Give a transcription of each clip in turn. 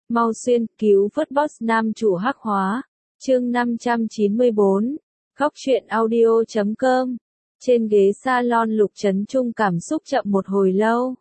Mau xuyên cứu vớt boss nam chủ hắc hóa. Chương 594. Góc truyện audio.com. Trên ghế salon Lục Chấn Trung cảm xúc chậm một hồi lâu.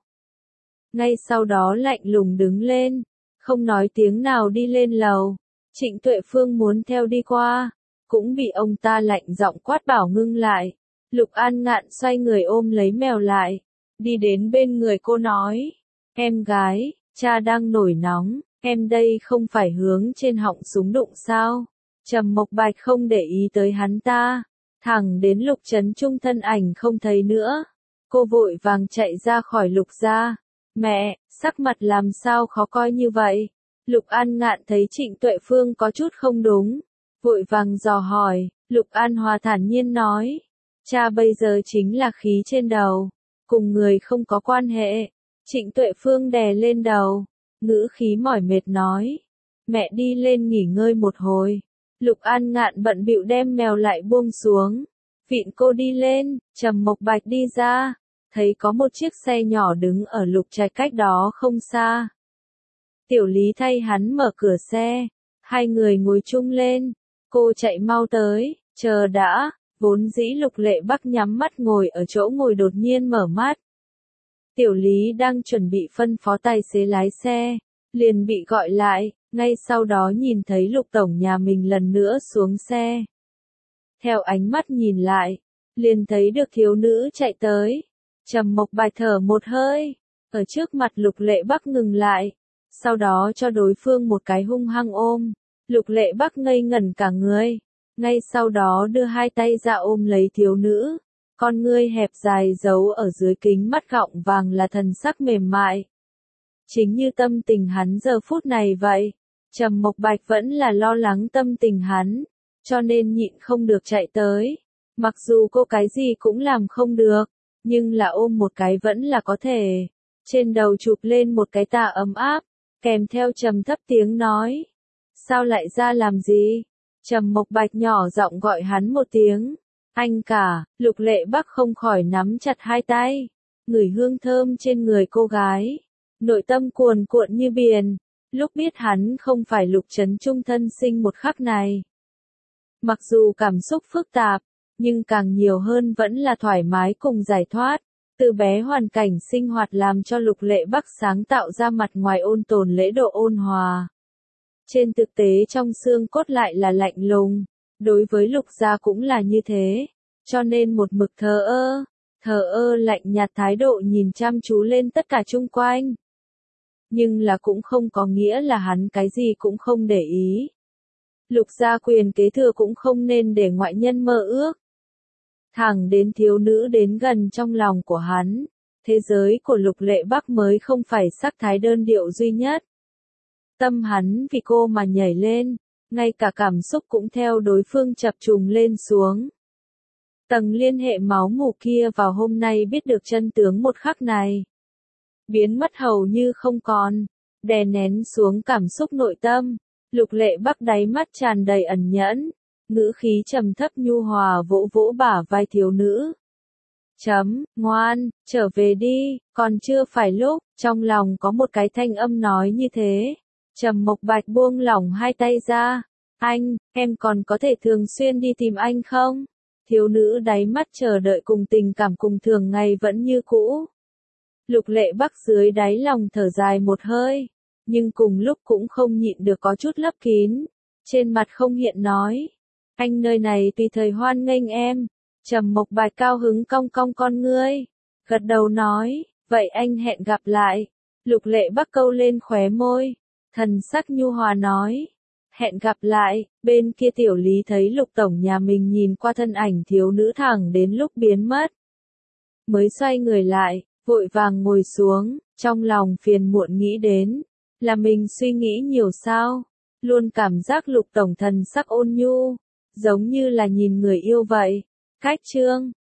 Ngay sau đó lạnh lùng đứng lên, không nói tiếng nào đi lên lầu. Trịnh Tuệ Phương muốn theo đi qua, cũng bị ông ta lạnh giọng quát bảo ngưng lại. Lục An Ngạn xoay người ôm lấy mèo lại, đi đến bên người cô nói, em gái, cha đang nổi nóng, em đây không phải hướng trên họng súng đụng sao? Trầm Mộc Bạch không để ý tới hắn ta, thẳng đến Lục Chấn Trung thân ảnh không thấy nữa. Cô vội vàng chạy ra khỏi Lục gia. Mẹ, sắc mặt làm sao khó coi như vậy? Lục An Ngạn thấy Trịnh Tuệ Phương có chút không đúng, vội vàng dò hỏi. Lục An Hòa thản nhiên nói, cha bây giờ chính là khí trên đầu, cùng người không có quan hệ. Trịnh Tuệ Phương đè lên đầu, ngữ khí mỏi mệt nói, mẹ đi lên nghỉ ngơi một hồi. Lục An Ngạn bận bịu đem mèo lại buông xuống, vịn cô đi lên. Trầm Mộc Bạch đi ra, thấy có một chiếc xe nhỏ đứng ở Lục Trạch cách đó không xa. Tiểu Lý thay hắn mở cửa xe, hai người ngồi chung lên. Cô chạy mau tới, chờ đã. Vốn dĩ Lục Lệ Bắc nhắm mắt ngồi ở chỗ ngồi đột nhiên mở mắt. Tiểu Lý đang chuẩn bị phân phó tài xế lái xe, liền bị gọi lại, ngay sau đó nhìn thấy Lục tổng nhà mình lần nữa xuống xe. Theo ánh mắt nhìn lại, liền thấy được thiếu nữ chạy tới. Trầm Mộc Bạch thở một hơi, ở trước mặt Lục Lệ Bắc ngừng lại, sau đó cho đối phương một cái hung hăng ôm. Lục Lệ Bắc ngây ngẩn cả người, ngay sau đó đưa hai tay ra ôm lấy thiếu nữ. Con ngươi hẹp dài giấu ở dưới kính mắt gọng vàng là thần sắc mềm mại. Chính như tâm tình hắn giờ phút này vậy. Trầm Mộc Bạch vẫn là lo lắng tâm tình hắn, cho nên nhịn không được chạy tới. Mặc dù cô cái gì cũng làm không được, nhưng là ôm một cái vẫn là có thể. Trên đầu chụp lên một cái tà ấm áp, kèm theo trầm thấp tiếng nói. Sao lại ra làm gì? Trầm Mộc Bạch nhỏ giọng gọi hắn một tiếng. Anh cả. Lục Lệ Bắc không khỏi nắm chặt hai tay, ngửi hương thơm trên người cô gái, nội tâm cuồn cuộn như biển. Lúc biết hắn không phải Lục Chấn Trung thân sinh một khắc này, mặc dù cảm xúc phức tạp, nhưng càng nhiều hơn vẫn là thoải mái cùng giải thoát. Từ bé hoàn cảnh sinh hoạt làm cho Lục Lệ Bắc sáng tạo ra mặt ngoài ôn tồn lễ độ ôn hòa, trên thực tế trong xương cốt lại là lạnh lùng. Đối với Lục gia cũng là như thế, cho nên một mực thờ ơ lạnh nhạt thái độ nhìn chăm chú lên tất cả chung quanh. Nhưng là cũng không có nghĩa là hắn cái gì cũng không để ý. Lục gia quyền kế thừa cũng không nên để ngoại nhân mơ ước. Thẳng đến thiếu nữ đến gần trong lòng của hắn, thế giới của Lục Lệ Bắc mới không phải sắc thái đơn điệu duy nhất. Tâm hắn vì cô mà nhảy lên, ngay cả cảm xúc cũng theo đối phương chập trùng lên xuống. Tầng liên hệ máu mủ kia vào hôm nay biết được chân tướng một khắc này, biến mất hầu như không còn, đè nén xuống cảm xúc nội tâm. Lục Lệ Bắc đáy mắt tràn đầy ẩn nhẫn, ngữ khí trầm thấp nhu hòa vỗ vỗ bả vai thiếu nữ. Ngoan, trở về đi, còn chưa phải lúc. Trong lòng có một cái thanh âm nói như thế. Trầm Mộc Bạch buông lỏng hai tay ra. Anh, em còn có thể thường xuyên đi tìm anh không? Thiếu nữ đáy mắt chờ đợi cùng tình cảm cùng thường ngày vẫn như cũ. Lục Lệ Bắc dưới đáy lòng thở dài một hơi, nhưng cùng lúc cũng không nhịn được có chút lấp kín. Trên mặt không hiện nói, anh nơi này tùy thời hoan nghênh em. Trầm Mộc Bạch cao hứng cong cong con ngươi, gật đầu nói, vậy anh hẹn gặp lại. Lục Lệ Bắc câu lên khóe môi, thần sắc nhu hòa nói, hẹn gặp lại. Bên kia Tiểu Lý thấy Lục tổng nhà mình nhìn qua thân ảnh thiếu nữ thẳng đến lúc biến mất, mới xoay người lại, vội vàng ngồi xuống, trong lòng phiền muộn nghĩ đến, là mình suy nghĩ nhiều sao, luôn cảm giác Lục tổng thần sắc ôn nhu, giống như là nhìn người yêu vậy. Cách chương